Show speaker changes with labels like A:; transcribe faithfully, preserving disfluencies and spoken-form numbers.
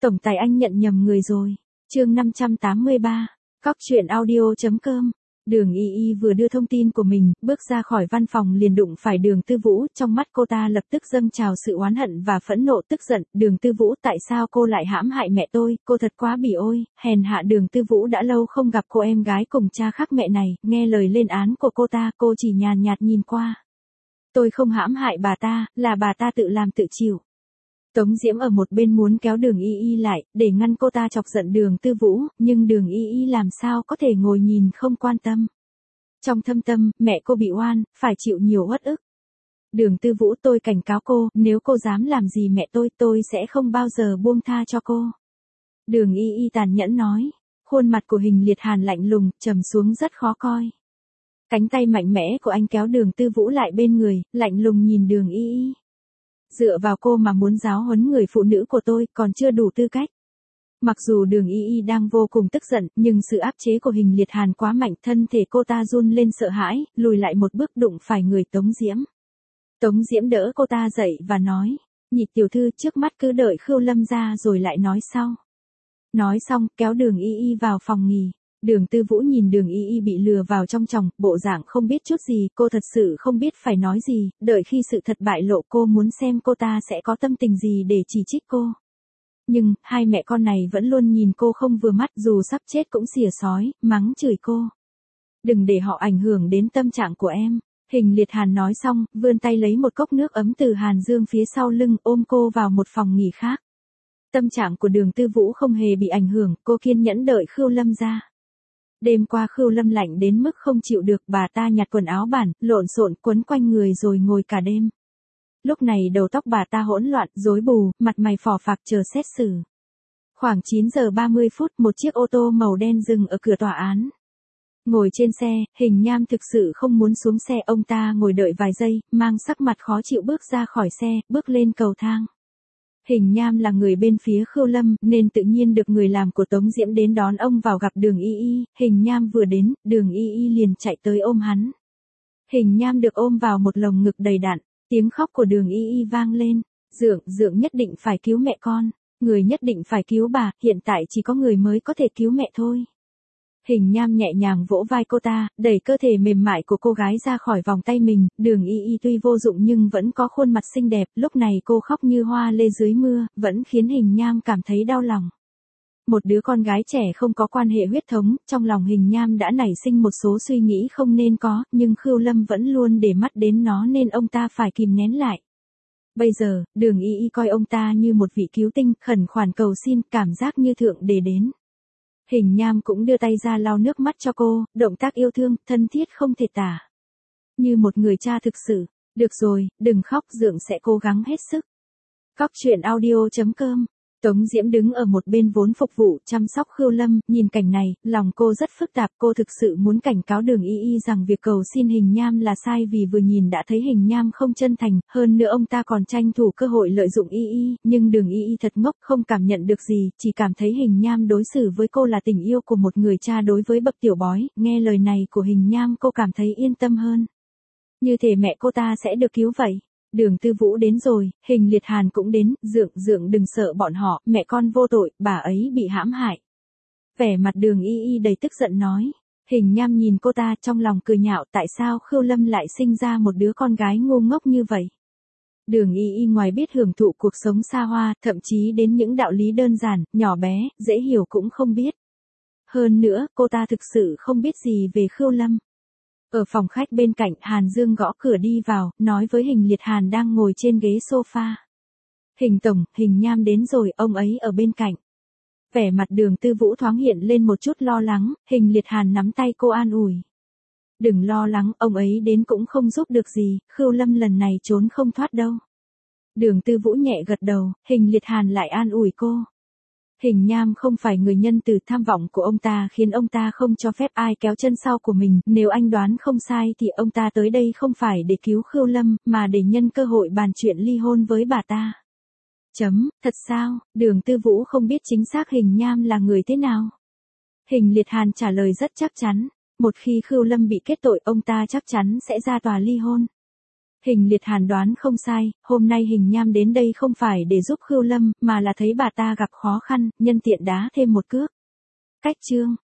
A: Tổng tài anh nhận nhầm người rồi. Chương năm trăm tám mươi ba. Cóc truyện audio.com. Đường Y Y vừa đưa thông tin của mình, bước ra khỏi văn phòng liền đụng phải Đường Tư Vũ, trong mắt cô ta lập tức dâng trào sự oán hận và phẫn nộ tức giận, Đường Tư Vũ tại sao cô lại hãm hại mẹ tôi, cô thật quá bỉ ôi, hèn hạ. Đường Tư Vũ đã lâu không gặp cô em gái cùng cha khác mẹ này, nghe lời lên án của cô ta, cô chỉ nhàn nhạt nhìn qua. Tôi không hãm hại bà ta, là bà ta tự làm tự chịu. Tống Diễm ở một bên muốn kéo Đường Y Y lại, để ngăn cô ta chọc giận Đường Tư Vũ, nhưng Đường Y Y làm sao có thể ngồi nhìn không quan tâm. Trong thâm tâm, mẹ cô bị oan, phải chịu nhiều uất ức. Đường Tư Vũ, tôi cảnh cáo cô, nếu cô dám làm gì mẹ tôi, tôi sẽ không bao giờ buông tha cho cô. Đường Y Y tàn nhẫn nói, khuôn mặt của Hình Liệt Hàn lạnh lùng, trầm xuống rất khó coi. Cánh tay mạnh mẽ của anh kéo Đường Tư Vũ lại bên người, lạnh lùng nhìn Đường Y Y. Dựa vào cô mà muốn giáo huấn người phụ nữ của tôi, còn chưa đủ tư cách. Mặc dù Đường Y Y đang vô cùng tức giận, nhưng sự áp chế của Hình Liệt Hàn quá mạnh, thân thể cô ta run lên sợ hãi, lùi lại một bước đụng phải người Tống Diễm. Tống Diễm đỡ cô ta dậy và nói, Nhị tiểu thư, trước mắt cứ đợi Khưu Lâm ra rồi lại nói sau. Nói xong, kéo Đường Y Y vào phòng nghỉ. Đường Tư Vũ nhìn Đường Y Y bị lừa vào trong chồng, bộ dạng không biết chút gì, cô thật sự không biết phải nói gì, đợi khi sự thật bại lộ cô muốn xem cô ta sẽ có tâm tình gì để chỉ trích cô. Nhưng, hai mẹ con này vẫn luôn nhìn cô không vừa mắt, dù sắp chết cũng xỉa xói, mắng chửi cô. Đừng để họ ảnh hưởng đến tâm trạng của em. Hình Liệt Hàn nói xong, vươn tay lấy một cốc nước ấm từ Hàn Dương phía sau lưng, ôm cô vào một phòng nghỉ khác. Tâm trạng của Đường Tư Vũ không hề bị ảnh hưởng, cô kiên nhẫn đợi Khưu Lâm ra. Đêm qua Khưu Lâm lạnh đến mức không chịu được, bà ta nhặt quần áo bản, lộn xộn quấn quanh người rồi ngồi cả đêm. Lúc này đầu tóc bà ta hỗn loạn, rối bù, mặt mày phò phạc chờ xét xử. Khoảng chín giờ ba mươi phút, một chiếc ô tô màu đen dừng ở cửa tòa án. Ngồi trên xe, Hình Nham thực sự không muốn xuống xe, ông ta ngồi đợi vài giây, mang sắc mặt khó chịu bước ra khỏi xe, bước lên cầu thang. Hình Nham là người bên phía Khưu Lâm, nên tự nhiên được người làm của Tống Diễm đến đón ông vào gặp Đường Y Y, Hình Nham vừa đến, Đường Y Y liền chạy tới ôm hắn. Hình Nham được ôm vào một lồng ngực đầy đặn, tiếng khóc của Đường Y Y vang lên, Dượng, Dượng nhất định phải cứu mẹ con, người nhất định phải cứu bà, hiện tại chỉ có người mới có thể cứu mẹ thôi. Hình Nham nhẹ nhàng vỗ vai cô ta, đẩy cơ thể mềm mại của cô gái ra khỏi vòng tay mình, Đường Y Y tuy vô dụng nhưng vẫn có khuôn mặt xinh đẹp, lúc này cô khóc như hoa lê dưới mưa, vẫn khiến Hình Nham cảm thấy đau lòng. Một đứa con gái trẻ không có quan hệ huyết thống, trong lòng Hình Nham đã nảy sinh một số suy nghĩ không nên có, nhưng Khưu Lâm vẫn luôn để mắt đến nó nên ông ta phải kìm nén lại. Bây giờ, Đường Y Y coi ông ta như một vị cứu tinh, khẩn khoản cầu xin, cảm giác như thượng đế đến. Hình Nham cũng đưa tay ra lau nước mắt cho cô, động tác yêu thương, thân thiết không thể tả. Như một người cha thực sự. Được rồi, đừng khóc, Dượng sẽ cố gắng hết sức. Cóc truyện audio.com. Tống Diễm đứng ở một bên vốn phục vụ, chăm sóc Khưu Lâm, nhìn cảnh này, lòng cô rất phức tạp, cô thực sự muốn cảnh cáo Đường Y Y rằng việc cầu xin Hình Nham là sai vì vừa nhìn đã thấy Hình Nham không chân thành, hơn nữa ông ta còn tranh thủ cơ hội lợi dụng Y Y, nhưng Đường Y Y thật ngốc, không cảm nhận được gì, chỉ cảm thấy Hình Nham đối xử với cô là tình yêu của một người cha đối với bậc tiểu bói, nghe lời này của Hình Nham cô cảm thấy yên tâm hơn. Như thể mẹ cô ta sẽ được cứu vậy. Đường Tư Vũ đến rồi, Hình Liệt Hàn cũng đến, Dượng, Dượng đừng sợ bọn họ, mẹ con vô tội, bà ấy bị hãm hại. Vẻ mặt Đường Y Y đầy tức giận nói. Hình Nham nhìn cô ta trong lòng cười nhạo, tại sao Khưu Lâm lại sinh ra một đứa con gái ngu ngốc như vậy. Đường Y Y ngoài biết hưởng thụ cuộc sống xa hoa, thậm chí đến những đạo lý đơn giản, nhỏ bé, dễ hiểu cũng không biết. Hơn nữa, cô ta thực sự không biết gì về Khưu Lâm. Ở phòng khách bên cạnh, Hàn Dương gõ cửa đi vào, nói với Hình Liệt Hàn đang ngồi trên ghế sofa. Hình tổng, Hình Nham đến rồi, ông ấy ở bên cạnh. Vẻ mặt Đường Tư Vũ thoáng hiện lên một chút lo lắng, Hình Liệt Hàn nắm tay cô an ủi. Đừng lo lắng, ông ấy đến cũng không giúp được gì, Khưu Lâm lần này trốn không thoát đâu. Đường Tư Vũ nhẹ gật đầu, Hình Liệt Hàn lại an ủi cô. Hình Nham không phải người nhân từ, tham vọng của ông ta khiến ông ta không cho phép ai kéo chân sau của mình, nếu anh đoán không sai thì ông ta tới đây không phải để cứu Khưu Lâm, mà để nhân cơ hội bàn chuyện ly hôn với bà ta. Chấm, thật sao, Đường Tư Vũ không biết chính xác Hình Nham là người thế nào. Hình Liệt Hàn trả lời rất chắc chắn, một khi Khưu Lâm bị kết tội ông ta chắc chắn sẽ ra tòa ly hôn. Hình Liệt Hàn đoán không sai, hôm nay Hình Nham đến đây không phải để giúp Khưu Lâm, mà là thấy bà ta gặp khó khăn, nhân tiện đá thêm một cước. Cách chương